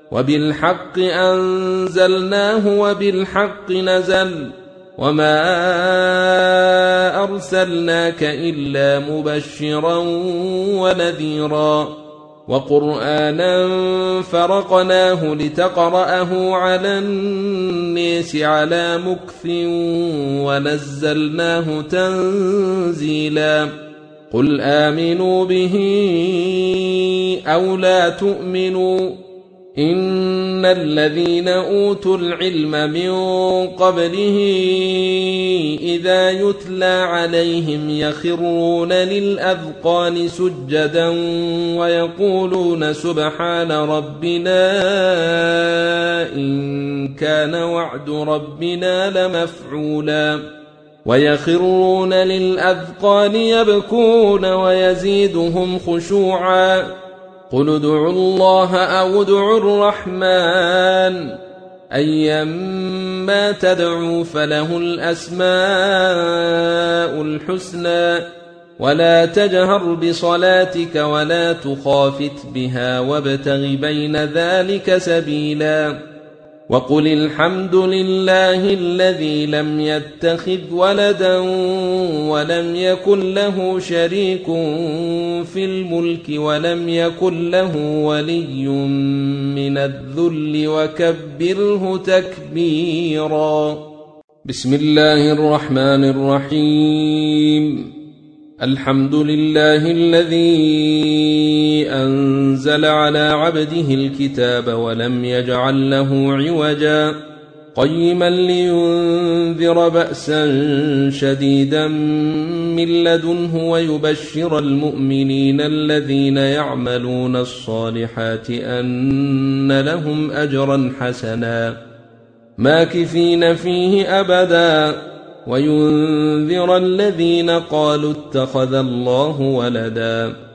وبالحق أنزلناه وبالحق نزل وما أرسلناك إلا مبشرا ونذيرا وقرآنا فرقناه لتقرأه على الناس على مكث ونزلناه تنزيلا قل آمنوا به أو لا تؤمنوا إن الذين أوتوا العلم من قبله إذا يتلى عليهم يخرون للأذقان سجدا ويقولون سبحان ربنا إن كان وعد ربنا لمفعولا ويخرون للأذقان يبكون ويزيدهم خشوعا قل ادعوا الله أو ادعوا الرحمن أيما تدعوا فله الأسماء الحسنى ولا تجهر بصلاتك ولا تخافت بها وابتغ بين ذلك سبيلا وقل الحمد لله الذي لم يتخذ ولدا ولم يكن له شريك في الملك ولم يكن له ولي من الذل وكبره تكبيرا بسم الله الرحمن الرحيم الحمد لله الذي أنزل على عبده الكتاب ولم يجعل له عوجا قيما لينذر بأسا شديدا من لدنه ويبشر المؤمنين الذين يعملون الصالحات أن لهم أجرا حسنا ماكثين فيه أبدا وينذر الذين قالوا اتخذ الله ولدا